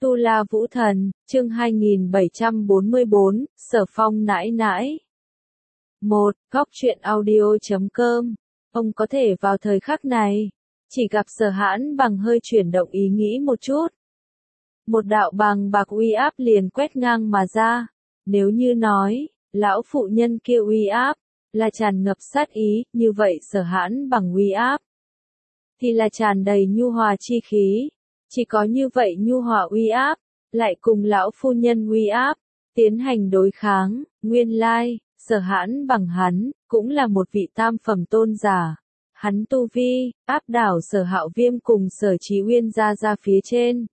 Tu La Vũ Thần, chương 2744, Sở Phong nãi nãi. 1. Góc truyện audio.com. Ông có thể vào thời khắc này, chỉ gặp Sở Hãn Bằng hơi chuyển động ý nghĩ một chút. Một đạo bàng bạc uy áp liền quét ngang mà ra. Nếu như nói, lão phụ nhân kia uy áp, là tràn ngập sát ý, như vậy Sở Hãn Bằng uy áp, thì là tràn đầy nhu hòa chi khí. Chỉ có như vậy nhu hòa uy áp, lại cùng lão phu nhân uy áp, tiến hành đối kháng. Nguyên lai, Sở Hãn Bằng hắn, cũng là một vị tam phẩm tôn giả. Hắn tu vi, áp đảo Sở Hạo Viêm cùng Sở Chí Uyên ra phía trên.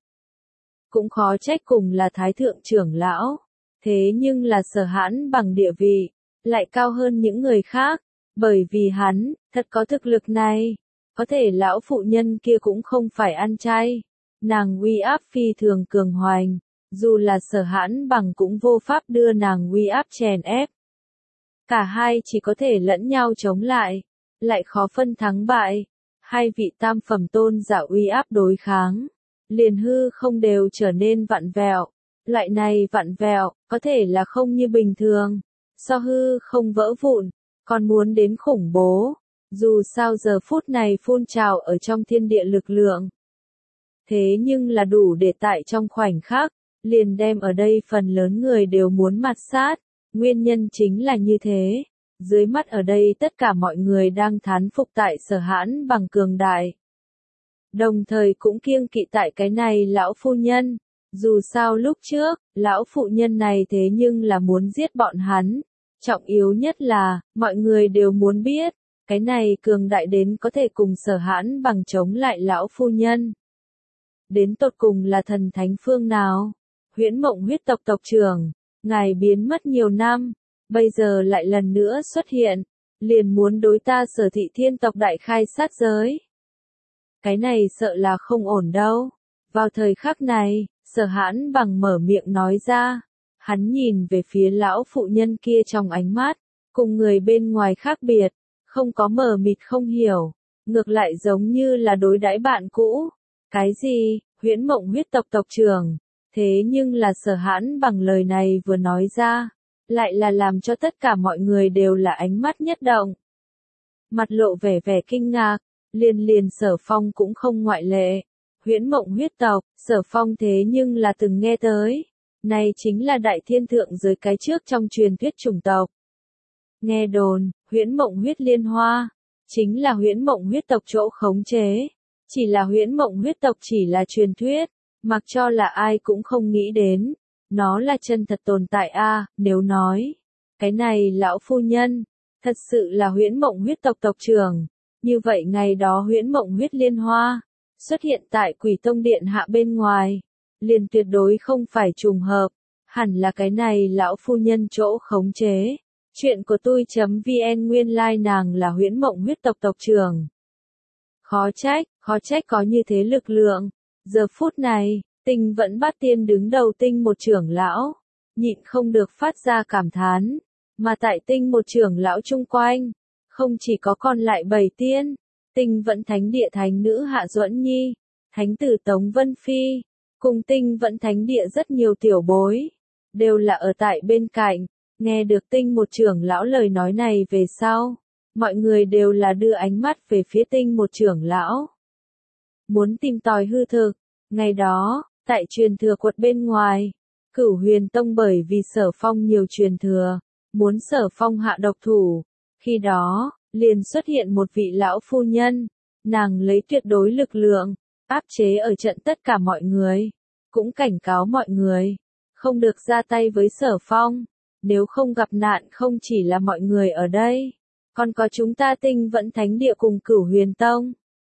Cũng khó trách cùng là thái thượng trưởng lão. Thế nhưng là Sở Hãn Bằng địa vị, lại cao hơn những người khác. Bởi vì hắn, thật có thực lực này. Có thể lão phụ nhân kia cũng không phải ăn chay. Nàng uy áp phi thường cường hoành, dù là Sở Hãn Bằng cũng vô pháp đưa nàng uy áp chèn ép. Cả hai chỉ có thể lẫn nhau chống lại khó phân thắng bại. Hai vị tam phẩm tôn giả uy áp đối kháng, liền hư không đều trở nên vặn vẹo. Loại này vặn vẹo, có thể là không như bình thường, so hư không vỡ vụn, còn muốn đến khủng bố. Dù sao giờ phút này phun trào ở trong thiên địa lực lượng. Thế nhưng là đủ để tại trong khoảnh khắc, liền đem ở đây phần lớn người đều muốn mạt sát. Nguyên nhân chính là như thế. Dưới mắt ở đây tất cả mọi người đang thán phục tại Sở Hãn Bằng cường đại. Đồng thời cũng kiêng kỵ tại cái này lão phu nhân. Dù sao lúc trước, lão phụ nhân này thế nhưng là muốn giết bọn hắn. Trọng yếu nhất là, mọi người đều muốn biết, cái này cường đại đến có thể cùng Sở Hãn Bằng chống lại lão phu nhân. Đến tột cùng là thần thánh phương nào? Huyễn Mộng huyết tộc tộc trưởng, ngài biến mất nhiều năm, bây giờ lại lần nữa xuất hiện, liền muốn đối ta Sở Thị Thiên tộc đại khai sát giới. Cái này sợ là không ổn đâu. Vào thời khắc này, Sở Hãn Bằng mở miệng nói ra, hắn nhìn về phía lão phụ nhân kia trong ánh mắt, cùng người bên ngoài khác biệt, không có mờ mịt không hiểu, ngược lại giống như là đối đãi bạn cũ. Cái gì? Huyễn Mộng huyết tộc tộc trưởng. Thế nhưng là Sở Hãn Bằng lời này vừa nói ra, lại là làm cho tất cả mọi người đều là ánh mắt nhất động. Mặt lộ vẻ kinh ngạc, liền Sở Phong cũng không ngoại lệ. Huyễn Mộng huyết tộc, Sở Phong thế nhưng là từng nghe tới. Này chính là đại thiên thượng giới cái trước trong truyền thuyết chủng tộc. Nghe đồn, Huyễn Mộng huyết liên hoa, chính là Huyễn Mộng huyết tộc chỗ khống chế. Chỉ là Huyễn Mộng huyết tộc chỉ là truyền thuyết, mặc cho là ai cũng không nghĩ đến. Nó là chân thật tồn tại a. Nếu nói, cái này lão phu nhân, thật sự là Huyễn Mộng huyết tộc tộc trưởng. Như vậy ngày đó Huyễn Mộng huyết liên hoa, xuất hiện tại Quỷ Tông Điện hạ bên ngoài, liền tuyệt đối không phải trùng hợp. Hẳn là cái này lão phu nhân chỗ khống chế. Chuyện của tôi.vn nguyên lai nàng là Huyễn Mộng huyết tộc tộc trưởng. Khó trách có như thế lực lượng. Giờ phút này, Tinh Vẫn Bát Tiên đứng đầu Tinh một trưởng lão, nhịn không được phát ra cảm thán. Mà tại Tinh một trưởng lão chung quanh, không chỉ có còn lại 7 tiên, Tinh Vẫn Thánh Địa Thánh Nữ Hạ Duẫn Nhi, Thánh Tử Tống Vân Phi, cùng Tinh Vẫn Thánh Địa rất nhiều tiểu bối, đều là ở tại bên cạnh. Nghe được Tinh một trưởng lão lời nói này về sau, mọi người đều là đưa ánh mắt về phía Tinh một trưởng lão. Muốn tìm tòi hư thực. Ngày đó, tại truyền thừa quật bên ngoài, Cửu Huyền Tông bởi vì Sở Phong nhiều truyền thừa, muốn Sở Phong hạ độc thủ. Khi đó, liền xuất hiện một vị lão phu nhân, nàng lấy tuyệt đối lực lượng, áp chế ở trận tất cả mọi người, cũng cảnh cáo mọi người, không được ra tay với Sở Phong. Nếu không gặp nạn không chỉ là mọi người ở đây, còn có chúng ta Tinh Vẫn Thánh Địa cùng Cửu Huyền Tông.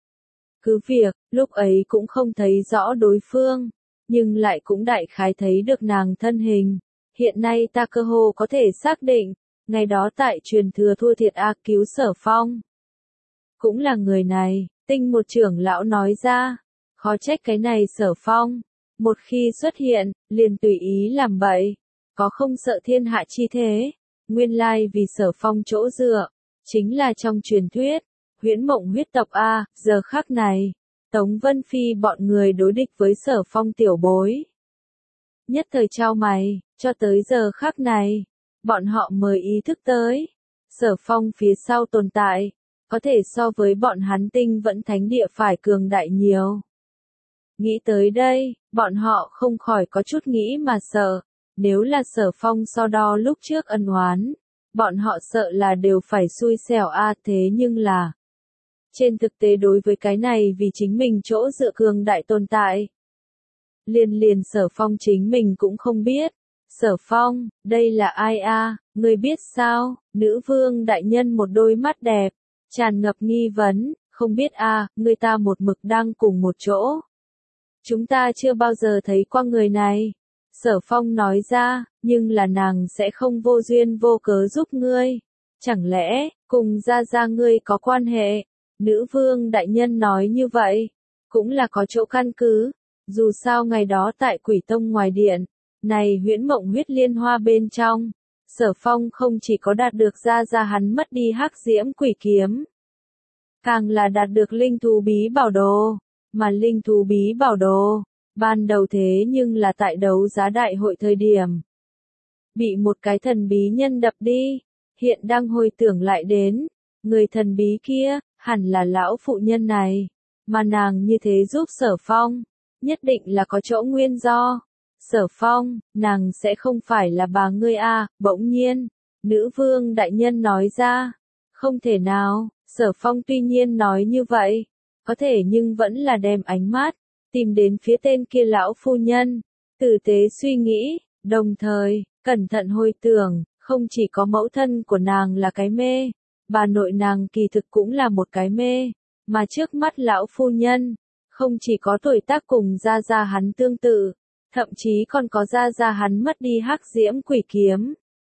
Cứ việc, lúc ấy cũng không thấy rõ đối phương, nhưng lại cũng đại khái thấy được nàng thân hình. Hiện nay ta cơ hồ có thể xác định, ngày đó tại truyền thừa thua thiệt cứu Sở Phong. Cũng là người này, Tinh một trưởng lão nói ra. Khó trách cái này Sở Phong, một khi xuất hiện, liền tùy ý làm bậy. Có không sợ thiên hạ chi thế. Nguyên lai vì Sở Phong chỗ dựa, chính là trong truyền thuyết, Huyễn Mộng huyết tộc a. Giờ khắc này, Tống Vân Phi bọn người đối địch với Sở Phong tiểu bối, nhất thời chau mày, cho tới giờ khắc này, bọn họ mới ý thức tới. Sở Phong phía sau tồn tại, có thể so với bọn hắn tinh vẫn thánh địa phải cường đại nhiều. Nghĩ tới đây, bọn họ không khỏi có chút nghĩ mà sợ, nếu là Sở Phong so đo lúc trước ân oán, bọn họ sợ là đều phải xui xẻo thế nhưng là. Trên thực tế đối với cái này vì chính mình chỗ dựa cường đại tồn tại. Liền Sở Phong chính mình cũng không biết. Sở Phong, đây là ai ngươi biết sao? Nữ vương đại nhân một đôi mắt đẹp, tràn ngập nghi vấn, không biết người ta một mực đang cùng một chỗ. Chúng ta chưa bao giờ thấy qua người này. Sở Phong nói ra, nhưng là nàng sẽ không vô duyên vô cớ giúp ngươi. Chẳng lẽ, cùng gia ngươi có quan hệ? Nữ vương đại nhân nói như vậy, cũng là có chỗ căn cứ. Dù sao ngày đó tại Quỷ Tông ngoài điện, này huyễn mộng huyết liên hoa bên trong, Sở Phong không chỉ có đạt được ra hắn mất đi hắc diễm quỷ kiếm, càng là đạt được linh thú bí bảo đồ, mà linh thú bí bảo đồ, ban đầu thế nhưng là tại đấu giá đại hội thời điểm. Bị một cái thần bí nhân đập đi, hiện đang hồi tưởng lại đến, người thần bí kia, hẳn là lão phụ nhân này, mà nàng như thế giúp Sở Phong, nhất định là có chỗ nguyên do. Sở Phong, nàng sẽ không phải là bà ngươi bỗng nhiên, nữ vương đại nhân nói ra, không thể nào, Sở Phong tuy nhiên nói như vậy, có thể nhưng vẫn là đem ánh mắt, tìm đến phía tên kia lão phu nhân, tử tế suy nghĩ, đồng thời, cẩn thận hồi tưởng, không chỉ có mẫu thân của nàng là cái mê, bà nội nàng kỳ thực cũng là một cái mê, mà trước mắt lão phu nhân, không chỉ có tuổi tác cùng gia hắn tương tự, thậm chí còn có gia hắn mất đi hắc diễm quỷ kiếm.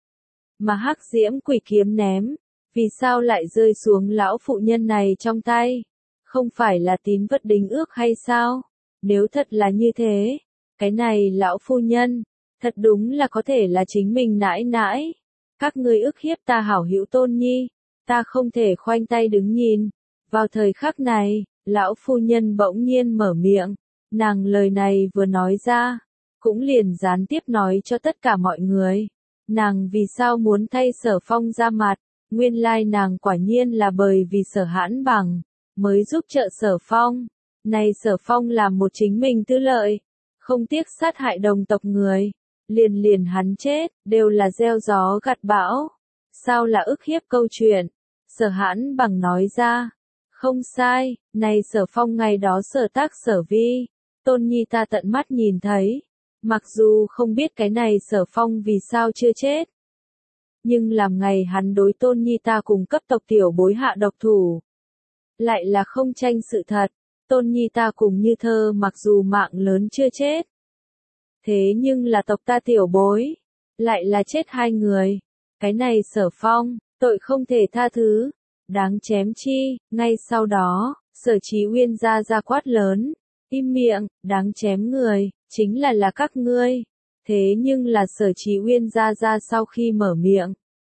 Mà hắc diễm quỷ kiếm ném, vì sao lại rơi xuống lão phụ nhân này trong tay? Không phải là tín vật đính ước hay sao? Nếu thật là như thế, cái này lão phu nhân, thật đúng là có thể là chính mình nãi nãi. Các ngươi ức hiếp ta hảo hữu Tôn Nhi, ta không thể khoanh tay đứng nhìn. Vào thời khắc này, lão phu nhân bỗng nhiên mở miệng, nàng lời này vừa nói ra, cũng liền gián tiếp nói cho tất cả mọi người. Nàng vì sao muốn thay Sở Phong ra mặt, nguyên lai nàng quả nhiên là bởi vì Sở Hãn Bằng, mới giúp trợ Sở Phong. Này Sở Phong làm một chính mình tư lợi, không tiếc sát hại đồng tộc người, liền hắn chết, đều là gieo gió gặt bão. Sao là ức hiếp câu chuyện? Sở Hãn Bằng nói ra, không sai, này Sở Phong ngày đó sở tác sở vi, Tôn Nhi ta tận mắt nhìn thấy. Mặc dù không biết cái này Sở Phong vì sao chưa chết, nhưng làm ngày hắn đối Tôn Nhi ta cùng cấp tộc tiểu bối hạ độc thủ, lại là không tranh sự thật. Tôn Nhi ta cùng Như Thơ mặc dù mạng lớn chưa chết, thế nhưng là tộc ta tiểu bối, lại là chết hai người. Cái này Sở Phong, tội không thể tha thứ, đáng chém chi. Ngay sau đó, Sở Chí Uyên ra quát lớn, im miệng, đáng chém người, chính là các ngươi. Thế nhưng là Sở Chí Uyên ra sau khi mở miệng,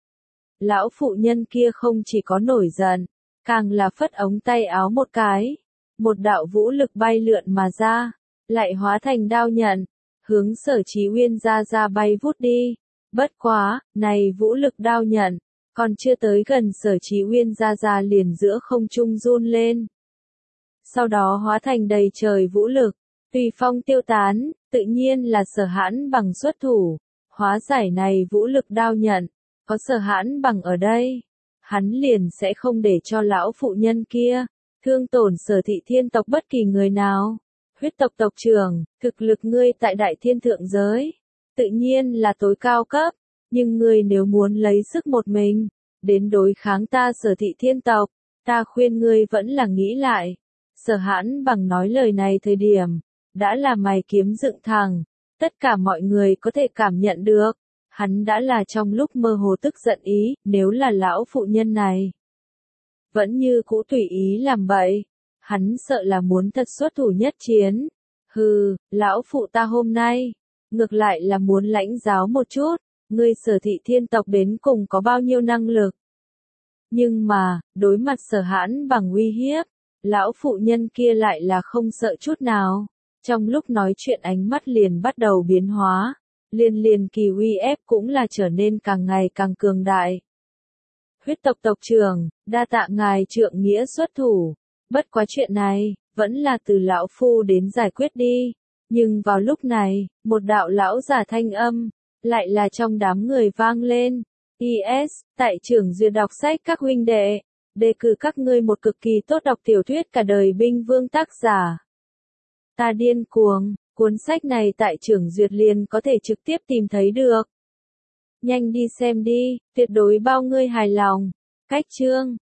lão phụ nhân kia không chỉ có nổi giận, càng là phất ống tay áo một cái, một đạo vũ lực bay lượn mà ra, lại hóa thành đao nhận, hướng Sở Chí Uyên ra bay vút đi. Bất quá, này vũ lực đao nhận, còn chưa tới gần Sở Chí Uyên ra liền giữa không trung run lên. Sau đó hóa thành đầy trời vũ lực, tùy phong tiêu tán, tự nhiên là Sở Hãn Bằng xuất thủ, hóa giải này vũ lực đao nhận, có Sở Hãn Bằng ở đây, hắn liền sẽ không để cho lão phụ nhân kia, thương tổn Sở Thị Thiên tộc bất kỳ người nào. Huyết tộc tộc trưởng, thực lực ngươi tại Đại Thiên thượng giới, tự nhiên là tối cao cấp, nhưng ngươi nếu muốn lấy sức một mình, đến đối kháng ta Sở Thị Thiên tộc, ta khuyên ngươi vẫn là nghĩ lại. Sở Hãn Bằng nói lời này thời điểm, đã là mày kiếm dựng thẳng, tất cả mọi người có thể cảm nhận được, hắn đã là trong lúc mơ hồ tức giận ý, nếu là lão phụ nhân này, vẫn như cũ tùy ý làm bậy, hắn sợ là muốn thật xuất thủ nhất chiến. Hừ, lão phụ ta hôm nay, ngược lại là muốn lãnh giáo một chút, ngươi Sở Thị Thiên tộc đến cùng có bao nhiêu năng lực. Nhưng mà, đối mặt Sở Hãn Bằng uy hiếp, lão phụ nhân kia lại là không sợ chút nào, trong lúc nói chuyện ánh mắt liền bắt đầu biến hóa, liền kỳ uy ép cũng là trở nên càng ngày càng cường đại. Huyết tộc tộc trưởng, đa tạ ngài trượng nghĩa xuất thủ. Bất quá chuyện này, vẫn là từ lão phu đến giải quyết đi. Nhưng vào lúc này, một đạo lão giả thanh âm, lại là trong đám người vang lên. IS, tại trưởng duyệt đọc sách các huynh đệ, đề cử các ngươi một cực kỳ tốt đọc tiểu thuyết cả đời binh vương tác giả. Ta điên cuồng, cuốn sách này tại trưởng duyệt liền có thể trực tiếp tìm thấy được. Nhanh đi xem đi, tuyệt đối bao ngươi hài lòng. Cách chương